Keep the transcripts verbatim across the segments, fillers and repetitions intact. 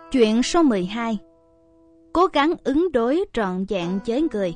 Chuyện số mười hai. Cố gắng ứng đối trọn vẹn với người.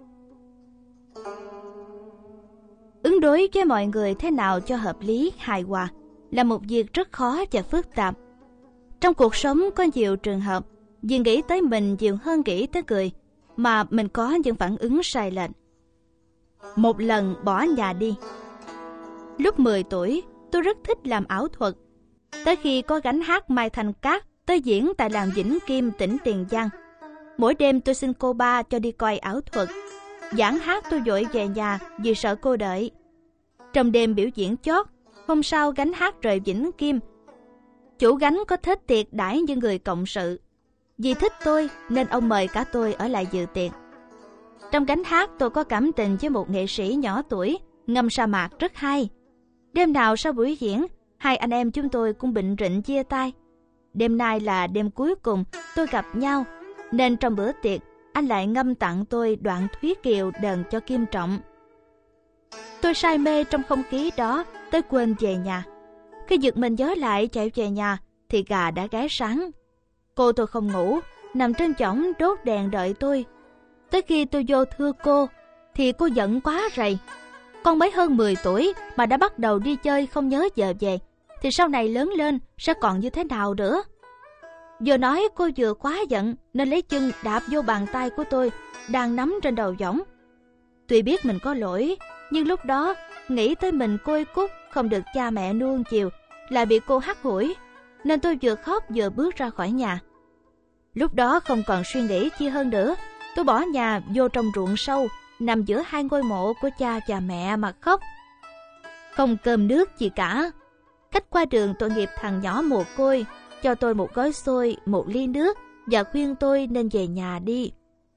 Ứng đối với mọi người thế nào cho hợp lý, hài hòa là một việc rất khó và phức tạp. Trong cuộc sống có nhiều trường hợp vì nghĩ tới mình nhiều hơn nghĩ tới người mà mình có những phản ứng sai lệch. Một lần bỏ nhà đi. Lúc mười tuổi, tôi rất thích làm ảo thuật. Tới khi có gánh hát Mai Thành Cát tới diễn tại làng Vĩnh Kim, tỉnh Tiền Giang, mỗi đêm tôi xin cô ba cho đi coi ảo thuật. Giảng hát tôi vội về nhà vì sợ cô đợi. Trong đêm biểu diễn chót, hôm sau gánh hát rời Vĩnh Kim, chủ gánh có thích tiệc đãi những người cộng sự. Vì thích tôi nên ông mời cả tôi ở lại dự tiệc. Trong gánh hát tôi có cảm tình với một nghệ sĩ nhỏ tuổi, ngâm sa mạc rất hay. Đêm nào sau buổi diễn, hai anh em chúng tôi cũng bệnh rịnh chia tay. Đêm nay là đêm cuối cùng tôi gặp nhau, nên trong bữa tiệc anh lại ngâm tặng tôi đoạn Thúy Kiều đờn cho Kim Trọng. Tôi say mê trong không khí đó tới quên về nhà. Khi giật mình nhớ lại chạy về nhà thì gà đã gáy sáng. Cô tôi không ngủ, nằm trên chõng đốt đèn đợi tôi. Tới khi tôi vô thưa cô thì cô giận quá rầy. Con mới hơn mười tuổi mà đã bắt đầu đi chơi không nhớ giờ về, thì sau này lớn lên sẽ còn như thế nào nữa? Vừa nói cô vừa quá giận nên lấy chân đạp vô bàn tay của tôi đang nắm trên đầu võng. Tuy biết mình có lỗi, nhưng lúc đó nghĩ tới mình côi cút không được cha mẹ nuông chiều, lại bị cô hắt hủi, nên tôi vừa khóc vừa bước ra khỏi nhà. Lúc đó không còn suy nghĩ chi hơn nữa, tôi bỏ nhà vô trong ruộng sâu, nằm giữa hai ngôi mộ của cha và mẹ mà khóc. Không cơm nước gì cả. Khách qua đường tội nghiệp thằng nhỏ mồ côi cho tôi một gói xôi, một ly nước và khuyên tôi nên về nhà đi.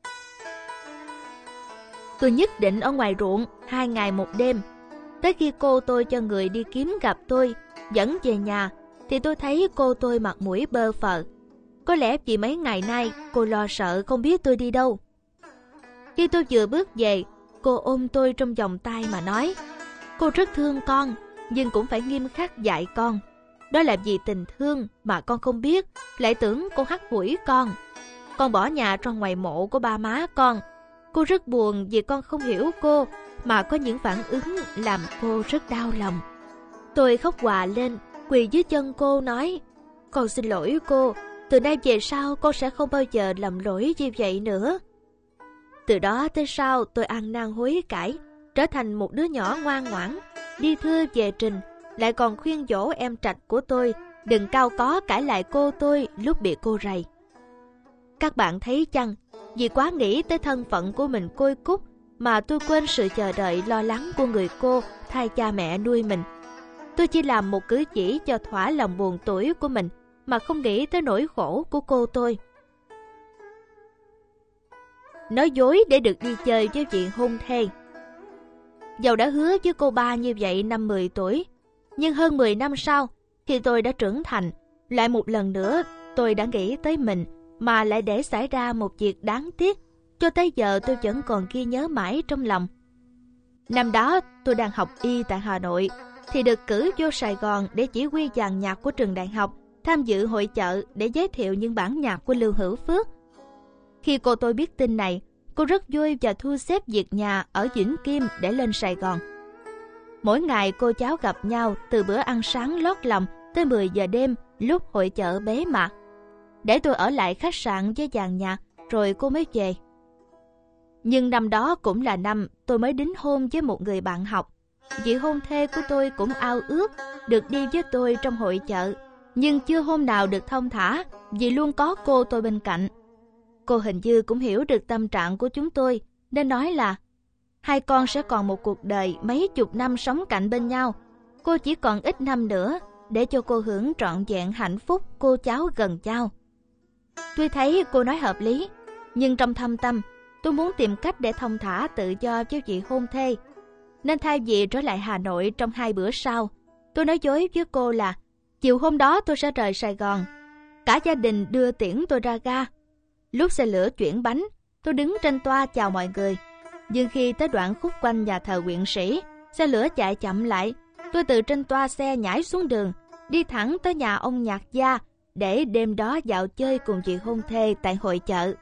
Tôi nhất định ở ngoài ruộng hai ngày một đêm. Tới khi cô tôi cho người đi kiếm gặp tôi, dẫn về nhà, thì tôi thấy cô tôi mặt mũi bơ phờ. Có lẽ vì mấy ngày nay cô lo sợ không biết tôi đi đâu. Khi tôi vừa bước về, cô ôm tôi trong vòng tay mà nói: cô rất thương con, nhưng cũng phải nghiêm khắc dạy con. Đó là vì tình thương mà con không biết, lại tưởng cô hắt hủi con. Con bỏ nhà ra ngoài mộ của ba má con. Cô rất buồn vì con không hiểu cô, mà có những phản ứng làm cô rất đau lòng. Tôi khóc òa lên, quỳ dưới chân cô nói: con xin lỗi cô, từ nay về sau con sẽ không bao giờ làm lỗi như vậy nữa. Từ đó tới sau tôi ăn năn hối cải, trở thành một đứa nhỏ ngoan ngoãn, đi thưa về trình, lại còn khuyên dỗ em trạch của tôi đừng cao có cãi lại cô tôi lúc bị cô rầy. Các bạn thấy chăng, vì quá nghĩ tới thân phận của mình côi cút mà tôi quên sự chờ đợi lo lắng của người cô thay cha mẹ nuôi mình. Tôi chỉ làm một cử chỉ cho thỏa lòng buồn tủi của mình mà không nghĩ tới nỗi khổ của cô tôi. Nói dối để được đi chơi với vị hôn thê. Dẫu đã hứa với cô ba như vậy năm mười tuổi, nhưng hơn mười năm sau, khi tôi đã trưởng thành, lại một lần nữa tôi đã nghĩ tới mình mà lại để xảy ra một việc đáng tiếc, cho tới giờ tôi vẫn còn ghi nhớ mãi trong lòng. Năm đó tôi đang học y tại Hà Nội, thì được cử vô Sài Gòn để chỉ huy dàn nhạc của trường đại học, tham dự hội chợ để giới thiệu những bản nhạc của Lưu Hữu Phước. Khi cô tôi biết tin này, cô rất vui và thu xếp việc nhà ở Vĩnh Kim để lên Sài Gòn. Mỗi ngày cô cháu gặp nhau từ bữa ăn sáng lót lòng tới mười giờ đêm lúc hội chợ bế mạc, để tôi ở lại khách sạn với dàn nhạc rồi cô mới về. Nhưng năm đó cũng là năm tôi mới đính hôn với một người bạn học. Vị hôn thê của tôi cũng ao ước được đi với tôi trong hội chợ, nhưng chưa hôm nào được thong thả vì luôn có cô tôi bên cạnh. Cô hình như cũng hiểu được tâm trạng của chúng tôi nên nói là hai con sẽ còn một cuộc đời mấy chục năm sống cạnh bên nhau. Cô chỉ còn ít năm nữa để cho cô hưởng trọn vẹn hạnh phúc cô cháu gần nhau. Tôi thấy cô nói hợp lý, nhưng trong thâm tâm tôi muốn tìm cách để thong thả tự do với vị hôn thê. Nên thay vì trở lại Hà Nội trong hai bữa sau, tôi nói dối với cô là chiều hôm đó tôi sẽ rời Sài Gòn. Cả gia đình đưa tiễn tôi ra ga. Lúc xe lửa chuyển bánh, tôi đứng trên toa chào mọi người. Nhưng khi tới đoạn khúc quanh nhà thờ Huyện Sĩ, xe lửa chạy chậm lại. Tôi từ trên toa xe nhảy xuống đường, đi thẳng tới nhà ông nhạc gia để đêm đó dạo chơi cùng chị hôn thê tại hội chợ.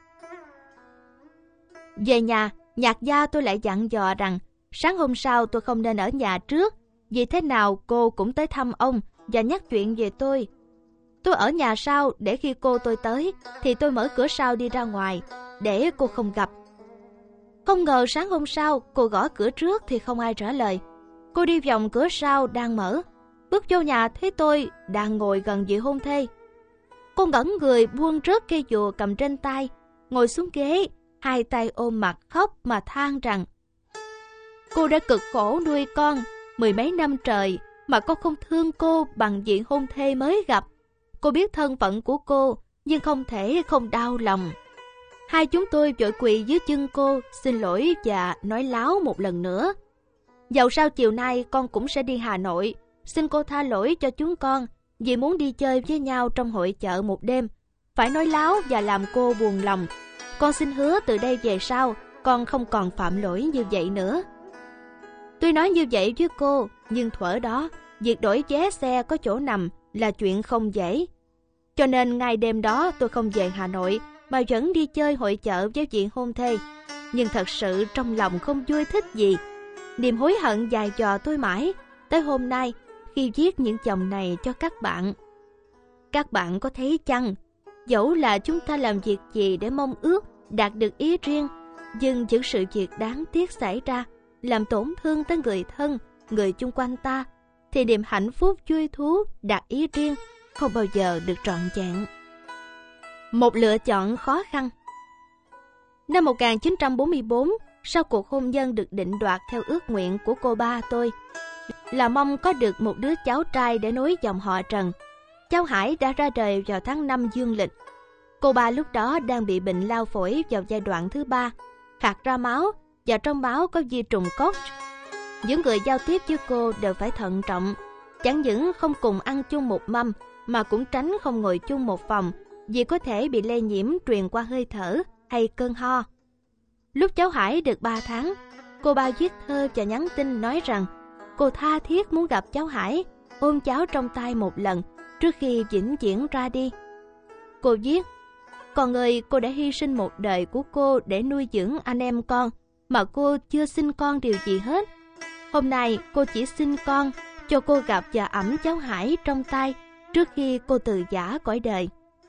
Về nhà, nhạc gia tôi lại dặn dò rằng sáng hôm sau tôi không nên ở nhà trước, vì thế nào cô cũng tới thăm ông và nhắc chuyện về tôi. Tôi ở nhà sau để khi cô tôi tới thì tôi mở cửa sau đi ra ngoài để cô không gặp. Không ngờ sáng hôm sau cô gõ cửa trước thì không ai trả lời. Cô đi vòng cửa sau đang mở, bước vô nhà thấy tôi đang ngồi gần vị hôn thê. Cô ngẩn người buông rớt cây dùa cầm trên tay, ngồi xuống ghế, hai tay ôm mặt khóc mà than rằng cô đã cực khổ nuôi con mười mấy năm trời mà con không thương cô bằng vị hôn thê mới gặp. Cô biết thân phận của cô nhưng không thể không đau lòng. Hai chúng tôi vội quỳ dưới chân cô xin lỗi và nói láo một lần nữa. Dẫu sao chiều nay con cũng sẽ đi Hà Nội, xin cô tha lỗi cho chúng con vì muốn đi chơi với nhau trong hội chợ một đêm, phải nói láo và làm cô buồn lòng. Con xin hứa từ đây về sau con không còn phạm lỗi như vậy nữa. Tôi nói như vậy với cô, nhưng thuở đó việc đổi vé xe có chỗ nằm là chuyện không dễ. Cho nên ngày đêm đó tôi không về Hà Nội mà vẫn đi chơi hội chợ với vị hôn thê. Nhưng thật sự trong lòng không vui thích gì. Niềm hối hận dài dò tôi mãi tới hôm nay khi viết những dòng này cho các bạn. Các bạn có thấy chăng, dẫu là chúng ta làm việc gì để mong ước đạt được ý riêng, nhưng những sự việc đáng tiếc xảy ra làm tổn thương tới người thân, người chung quanh ta, thì niềm hạnh phúc vui thú đạt ý riêng không bao giờ được trọn vẹn. Một lựa chọn khó khăn. Năm một nghìn chín trăm bốn mươi tư, sau cuộc hôn nhân được định đoạt theo ước nguyện của cô ba tôi, là mong có được một đứa cháu trai để nối dòng họ Trần. Cháu Hải đã ra đời vào tháng năm dương lịch. Cô ba lúc đó đang bị bệnh lao phổi vào giai đoạn thứ ba, khạc ra máu và trong máu có vi trùng Koch. Những người giao tiếp với cô đều phải thận trọng, chẳng những không cùng ăn chung một mâm mà cũng tránh không ngồi chung một phòng vì có thể bị lây nhiễm truyền qua hơi thở hay cơn ho. Lúc cháu Hải được ba tháng, cô ba viết thơ và nhắn tin nói rằng cô tha thiết muốn gặp cháu Hải, ôm cháu trong tay một lần trước khi vĩnh viễn ra đi. Cô viết: Con ơi, cô đã hy sinh một đời của cô để nuôi dưỡng anh em con, mà cô chưa xin con điều gì hết. Hôm nay cô chỉ xin con cho cô gặp và ẵm cháu Hải trong tay trước khi cô từ giã cõi đời.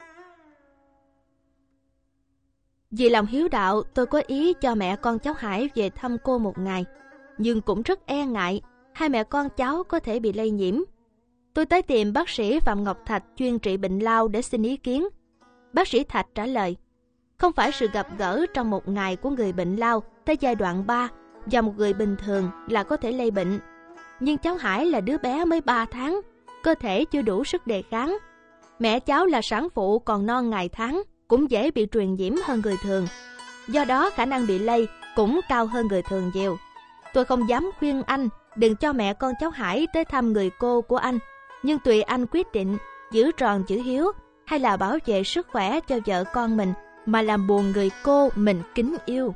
Vì lòng hiếu đạo, tôi có ý cho mẹ con cháu Hải về thăm cô một ngày, nhưng cũng rất e ngại hai mẹ con cháu có thể bị lây nhiễm. Tôi tới tìm bác sĩ Phạm Ngọc Thạch chuyên trị bệnh lao để xin ý kiến. Bác sĩ Thạch trả lời: Không phải sự gặp gỡ trong một ngày của người bệnh lao tới giai đoạn ba và một người bình thường là có thể lây bệnh. Nhưng cháu Hải là đứa bé mới ba tháng, cơ thể chưa đủ sức đề kháng. Mẹ cháu là sản phụ còn non ngày tháng, cũng dễ bị truyền nhiễm hơn người thường. Do đó khả năng bị lây cũng cao hơn người thường nhiều. Tôi không dám khuyên anh đừng cho mẹ con cháu Hải tới thăm người cô của anh, nhưng tùy anh quyết định giữ tròn chữ hiếu hay là bảo vệ sức khỏe cho vợ con mình mà làm buồn người cô mình kính yêu.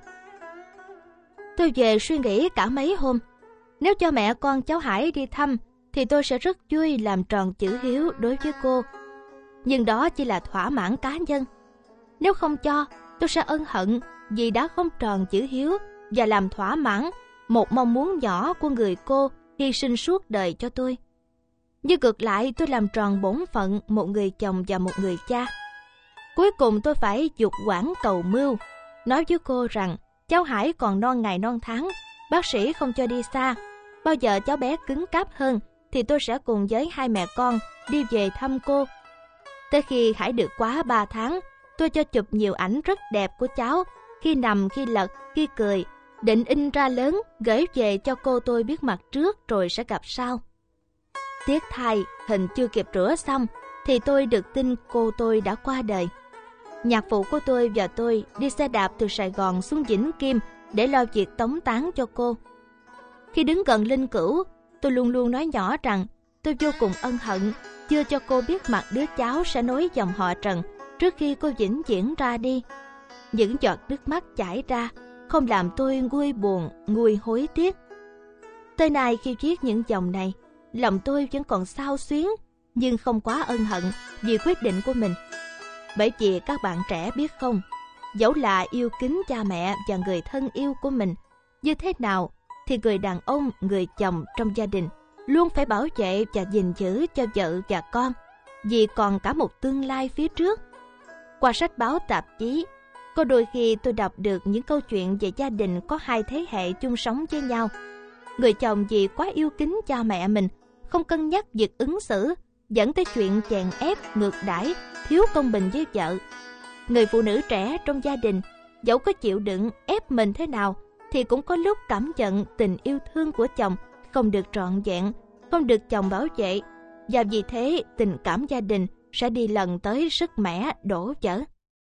Tôi về suy nghĩ cả mấy hôm. Nếu cho mẹ con cháu Hải đi thăm thì tôi sẽ rất vui làm tròn chữ hiếu đối với cô. Nhưng đó chỉ là thỏa mãn cá nhân. Nếu không cho, tôi sẽ ân hận vì đã không tròn chữ hiếu và làm thỏa mãn một mong muốn nhỏ của người cô hy sinh suốt đời cho tôi. Nhưng ngược lại, tôi làm tròn bổn phận một người chồng và một người cha. Cuối cùng tôi phải dục quảng cầu mưu, nói với cô rằng cháu Hải còn non ngày non tháng, bác sĩ không cho đi xa. Bao giờ cháu bé cứng cáp hơn thì tôi sẽ cùng với hai mẹ con đi về thăm cô. Tới khi Hải được quá ba tháng, tôi cho chụp nhiều ảnh rất đẹp của cháu, khi nằm, khi lật, khi cười, định in ra lớn gửi về cho cô tôi biết mặt trước rồi sẽ gặp sau. Tiếc thay, hình chưa kịp rửa xong thì tôi được tin cô tôi đã qua đời. Nhạc phụ của tôi và tôi đi xe đạp từ Sài Gòn xuống Vĩnh Kim để lo việc tống táng cho cô. Khi đứng gần linh cữu, tôi luôn luôn nói nhỏ rằng tôi vô cùng ân hận chưa cho cô biết mặt đứa cháu sẽ nối dòng họ Trần trước khi cô vĩnh viễn ra đi. Những giọt nước mắt chảy ra không làm tôi nguôi buồn, nguôi hối tiếc. Tới nay khi viết những dòng này, lòng tôi vẫn còn xao xuyến nhưng không quá ân hận vì quyết định của mình. Bởi vì các bạn trẻ biết không, dẫu là yêu kính cha mẹ và người thân yêu của mình như thế nào, thì người đàn ông, người chồng trong gia đình luôn phải bảo vệ và gìn giữ cho vợ và con, vì còn cả một tương lai phía trước. Qua sách báo tạp chí, có đôi khi tôi đọc được những câu chuyện về gia đình có hai thế hệ chung sống với nhau. Người chồng vì quá yêu kính cha mẹ mình, không cân nhắc việc ứng xử, dẫn tới chuyện chèn ép, ngược đãi, thiếu công bình với vợ. Người phụ nữ trẻ trong gia đình, dẫu có chịu đựng ép mình thế nào, thì cũng có lúc cảm nhận tình yêu thương của chồng không được trọn vẹn, không được chồng bảo vệ, và vì thế tình cảm gia đình sẽ đi lần tới sức mẻ đổ vỡ.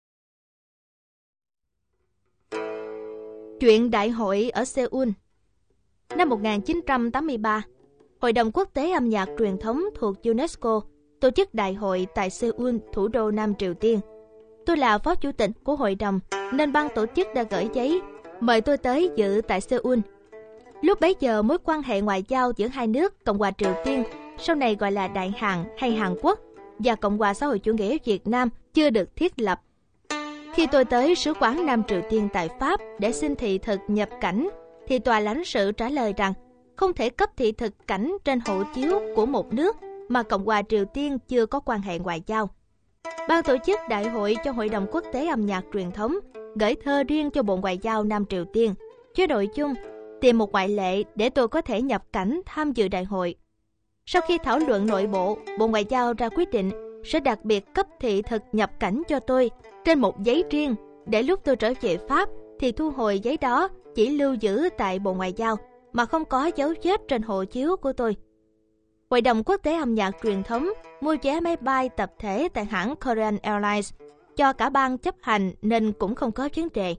Chuyện đại hội ở Seoul. Năm một nghìn chín trăm tám mươi ba, Hội đồng Quốc tế âm nhạc truyền thống thuộc UNESCO tổ chức đại hội tại Seoul, thủ đô Nam Triều Tiên. Tôi là phó chủ tịch của hội đồng, nên ban tổ chức đã gửi giấy mời tôi tới dự tại Seoul. Lúc bấy giờ, mối quan hệ ngoại giao giữa hai nước Cộng hòa Triều Tiên, sau này gọi là Đại Hàn hay Hàn Quốc, và Cộng hòa xã hội chủ nghĩa Việt Nam chưa được thiết lập. Khi tôi tới Sứ quán Nam Triều Tiên tại Pháp để xin thị thực nhập cảnh, thì tòa lãnh sự trả lời rằng không thể cấp thị thực cảnh trên hộ chiếu của một nước mà Cộng hòa Triều Tiên chưa có quan hệ ngoại giao. Ban tổ chức đại hội cho Hội đồng Quốc tế âm nhạc truyền thống gửi thơ riêng cho Bộ Ngoại giao Nam Triều Tiên với nội dung tìm một ngoại lệ để tôi có thể nhập cảnh tham dự đại hội. Sau khi thảo luận nội bộ, Bộ Ngoại giao ra quyết định sẽ đặc biệt cấp thị thực nhập cảnh cho tôi trên một giấy riêng, để lúc tôi trở về Pháp thì thu hồi giấy đó chỉ lưu giữ tại Bộ Ngoại giao mà không có dấu vết trên hộ chiếu của tôi. Hội đồng Quốc tế âm nhạc truyền thống mua vé máy bay tập thể tại hãng Korean Airlines cho cả ban chấp hành nên cũng không có vấn đề.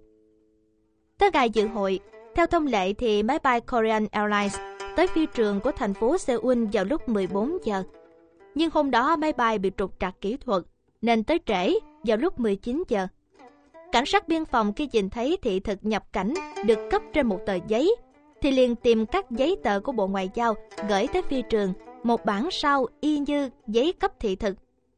Tới ngày dự hội, theo thông lệ thì máy bay Korean Airlines tới phi trường của thành phố Seoul vào lúc mười bốn giờ. Nhưng hôm đó máy bay bị trục trặc kỹ thuật nên tới trễ vào lúc mười chín giờ. Cảnh sát biên phòng khi nhìn thấy thị thực nhập cảnh được cấp trên một tờ giấy thì liền tìm các giấy tờ của Bộ Ngoại giao gửi tới phi trường một bản sao y như giấy cấp thị thực.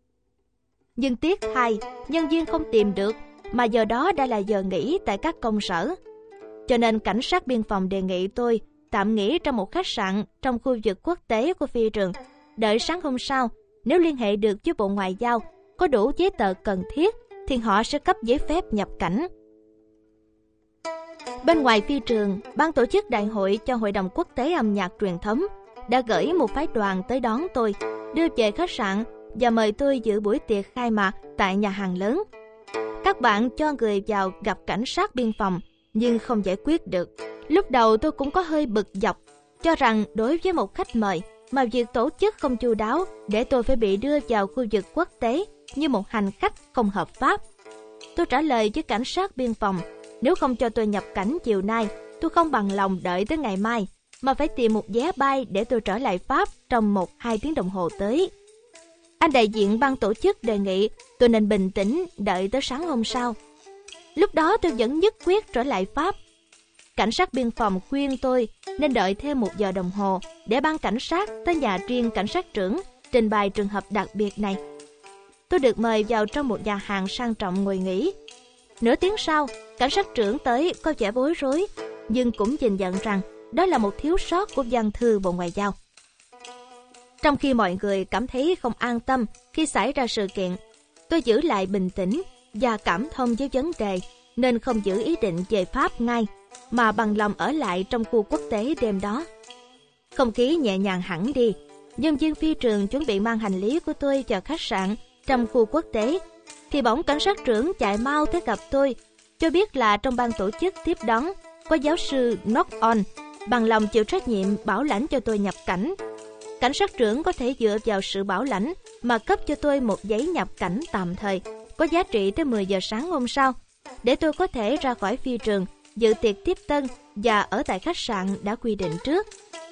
Nhưng tiếc thay, nhân viên không tìm được, mà giờ đó đã là giờ nghỉ tại các công sở. Cho nên cảnh sát biên phòng đề nghị tôi tạm nghỉ trong một khách sạn trong khu vực quốc tế của phi trường, đợi sáng hôm sau, nếu liên hệ được với Bộ Ngoại giao có đủ giấy tờ cần thiết thì họ sẽ cấp giấy phép nhập cảnh. Bên ngoài phi trường, ban tổ chức đại hội cho Hội đồng Quốc tế âm nhạc truyền thống đã gửi một phái đoàn tới đón tôi, đưa về khách sạn và mời tôi dự buổi tiệc khai mạc tại nhà hàng lớn. Các bạn cho người vào gặp cảnh sát biên phòng nhưng không giải quyết được. Lúc đầu tôi cũng có hơi bực dọc, cho rằng đối với một khách mời mà việc tổ chức không chu đáo để tôi phải bị đưa vào khu vực quốc tế như một hành khách không hợp pháp. Tôi trả lời với cảnh sát biên phòng, nếu không cho tôi nhập cảnh chiều nay, tôi không bằng lòng đợi tới ngày mai, mà phải tìm một vé bay để tôi trở lại Pháp trong một hai tiếng đồng hồ tới. Anh đại diện ban tổ chức đề nghị tôi nên bình tĩnh đợi tới sáng hôm sau. Lúc đó tôi vẫn nhất quyết trở lại Pháp. Cảnh sát biên phòng khuyên tôi nên đợi thêm một giờ đồng hồ để ban cảnh sát tới nhà riêng cảnh sát trưởng trình bày trường hợp đặc biệt này. Tôi được mời vào trong một nhà hàng sang trọng ngồi nghỉ. Nửa tiếng sau, cảnh sát trưởng tới có vẻ bối rối, nhưng cũng nhìn nhận rằng đó là một thiếu sót của văn thư Bộ Ngoại giao. Trong khi mọi người cảm thấy không an tâm khi xảy ra sự kiện, tôi giữ lại bình tĩnh và cảm thông với vấn đề, nên không giữ ý định về Pháp ngay, mà bằng lòng ở lại trong khu quốc tế đêm đó. Không khí nhẹ nhàng hẳn đi, nhân viên phi trường chuẩn bị mang hành lý của tôi vào khách sạn trong khu quốc tế, thì bỗng cảnh sát trưởng chạy mau tới gặp tôi, cho biết là trong ban tổ chức tiếp đón có giáo sư Knock On, bằng lòng chịu trách nhiệm bảo lãnh cho tôi nhập cảnh. Cảnh sát trưởng có thể dựa vào sự bảo lãnh mà cấp cho tôi một giấy nhập cảnh tạm thời, có giá trị tới mười giờ sáng hôm sau, để tôi có thể ra khỏi phi trường, dự tiệc tiếp tân và ở tại khách sạn đã quy định trước.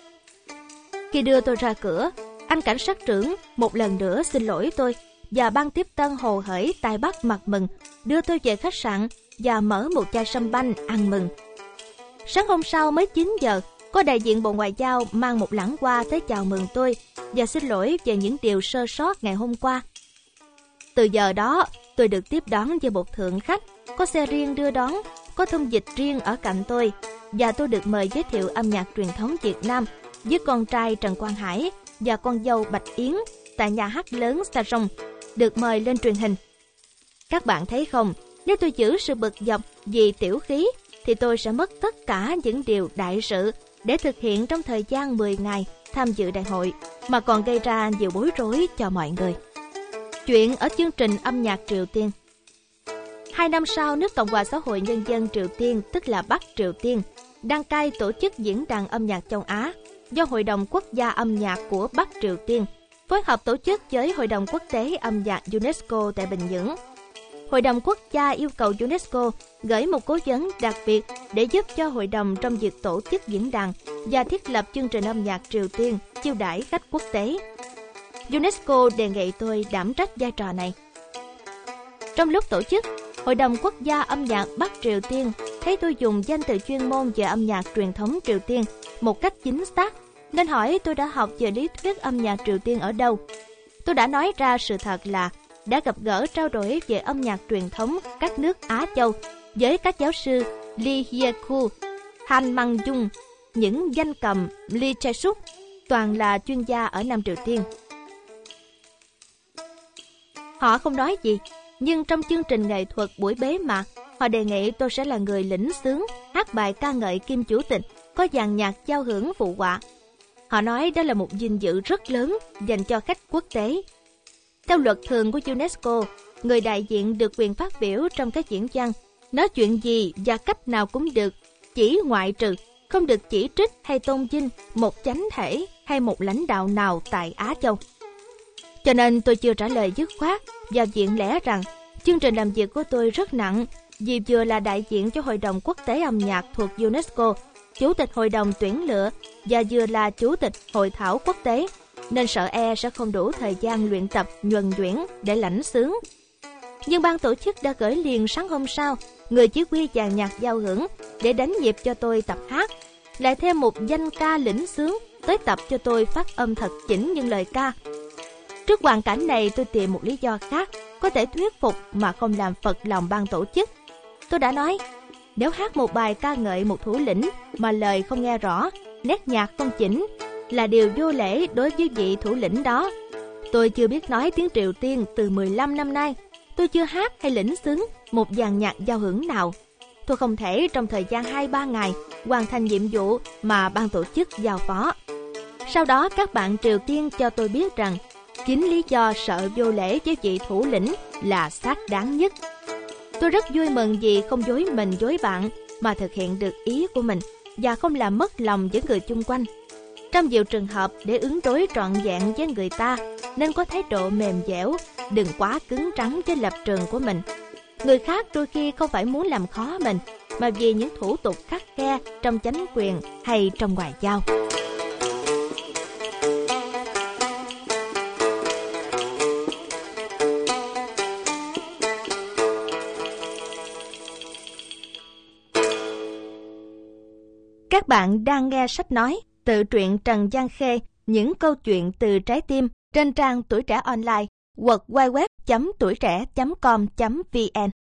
Khi đưa tôi ra cửa, anh cảnh sát trưởng một lần nữa xin lỗi tôi, và ban tiếp tân hồ hởi tai bắt mặt mừng đưa tôi về khách sạn và mở một chai sâm banh ăn mừng. Sáng hôm sau mới chín giờ, Có đại diện Bộ Ngoại giao mang một lẵng hoa tới chào mừng tôi và xin lỗi về những điều sơ sót ngày hôm qua. Từ giờ đó, tôi được tiếp đón với một thượng khách, có xe riêng đưa đón, có thông dịch riêng ở cạnh tôi, và tôi được mời giới thiệu âm nhạc truyền thống Việt Nam với con trai Trần Quang Hải và con dâu Bạch Yến tại nhà hát lớn Sa Rông, được mời lên truyền hình. Các bạn thấy không, nếu tôi giữ sự bực dọc vì tiểu khí, thì tôi sẽ mất tất cả những điều đại sự để thực hiện trong thời gian mười ngày tham dự đại hội, mà còn gây ra nhiều bối rối cho mọi người. Chuyện ở chương trình âm nhạc Triều Tiên. Hai năm sau, nước Cộng hòa Xã hội Nhân dân Triều Tiên, tức là Bắc Triều Tiên, đăng cai tổ chức diễn đàn âm nhạc châu Á do Hội đồng Quốc gia âm nhạc của Bắc Triều Tiên phối hợp tổ chức với Hội đồng Quốc tế âm nhạc UNESCO tại Bình Nhưỡng. Hội đồng Quốc gia yêu cầu UNESCO gửi một cố vấn đặc biệt để giúp cho hội đồng trong việc tổ chức diễn đàn và thiết lập chương trình âm nhạc Triều Tiên chiêu đãi khách quốc tế. UNESCO đề nghị tôi đảm trách vai trò này. Trong lúc tổ chức, Hội đồng Quốc gia âm nhạc Bắc Triều Tiên thấy tôi dùng danh từ chuyên môn về âm nhạc truyền thống Triều Tiên một cách chính xác, nên hỏi tôi đã học về lý thuyết âm nhạc Triều Tiên ở đâu. Tôi đã nói ra sự thật là đã gặp gỡ trao đổi về âm nhạc truyền thống các nước Á Châu với các giáo sư Lee Hye-koo, Han Mang-jung, những danh cầm Lee Chae-suk, toàn là chuyên gia ở Nam Triều Tiên. Họ không nói gì, nhưng trong chương trình nghệ thuật buổi bế mạc, họ đề nghị tôi sẽ là người lĩnh xướng hát bài ca ngợi Kim Chủ tịch, có dàn nhạc giao hưởng phụ họa. Họ nói đó là một vinh dự rất lớn dành cho khách quốc tế. Theo luật thường của UNESCO, người đại diện được quyền phát biểu trong các diễn văn, nói chuyện gì và cách nào cũng được, chỉ ngoại trừ không được chỉ trích hay tôn vinh một chánh thể hay một lãnh đạo nào tại Á Châu. Cho nên tôi chưa trả lời dứt khoát và viện lẽ rằng chương trình làm việc của tôi rất nặng, vì vừa là đại diện cho Hội đồng Quốc tế âm nhạc thuộc UNESCO, Chủ tịch Hội đồng tuyển lựa và vừa là Chủ tịch Hội thảo quốc tế, nên sợ e sẽ không đủ thời gian luyện tập nhuần nhuyễn để lãnh xướng. Nhưng ban tổ chức đã gửi liền sáng hôm sau người chỉ huy dàn nhạc giao hưởng để đánh nhịp cho tôi tập hát, lại thêm một danh ca lĩnh xướng tới tập cho tôi phát âm thật chỉnh những lời ca. Trước hoàn cảnh này, tôi tìm một lý do khác có thể thuyết phục mà không làm phật lòng ban tổ chức. Tôi đã nói, nếu hát một bài ca ngợi một thủ lĩnh mà lời không nghe rõ, nét nhạc không chỉnh, là điều vô lễ đối với vị thủ lĩnh đó. Tôi chưa biết nói tiếng Triều Tiên từ mười lăm năm nay. Tôi chưa hát hay lĩnh xướng một dàn nhạc giao hưởng nào. Tôi không thể trong thời gian hai ba ngày hoàn thành nhiệm vụ mà ban tổ chức giao phó. Sau đó các bạn Triều Tiên cho tôi biết rằng chính lý do sợ vô lễ với vị thủ lĩnh là xác đáng nhất. Tôi rất vui mừng vì không dối mình dối bạn mà thực hiện được ý của mình và không làm mất lòng với người chung quanh. Trong nhiều trường hợp, để ứng đối trọn vẹn với người ta nên có thái độ mềm dẻo, đừng quá cứng rắn với lập trường của mình. Người khác đôi khi không phải muốn làm khó mình, mà vì những thủ tục khắt khe trong chánh quyền hay trong ngoại giao. Các bạn đang nghe sách nói tự truyện Trần Giang Khê, những câu chuyện từ trái tim, trên trang Tuổi Trẻ Online, w w w chấm tuổi trẻ chấm com chấm vn.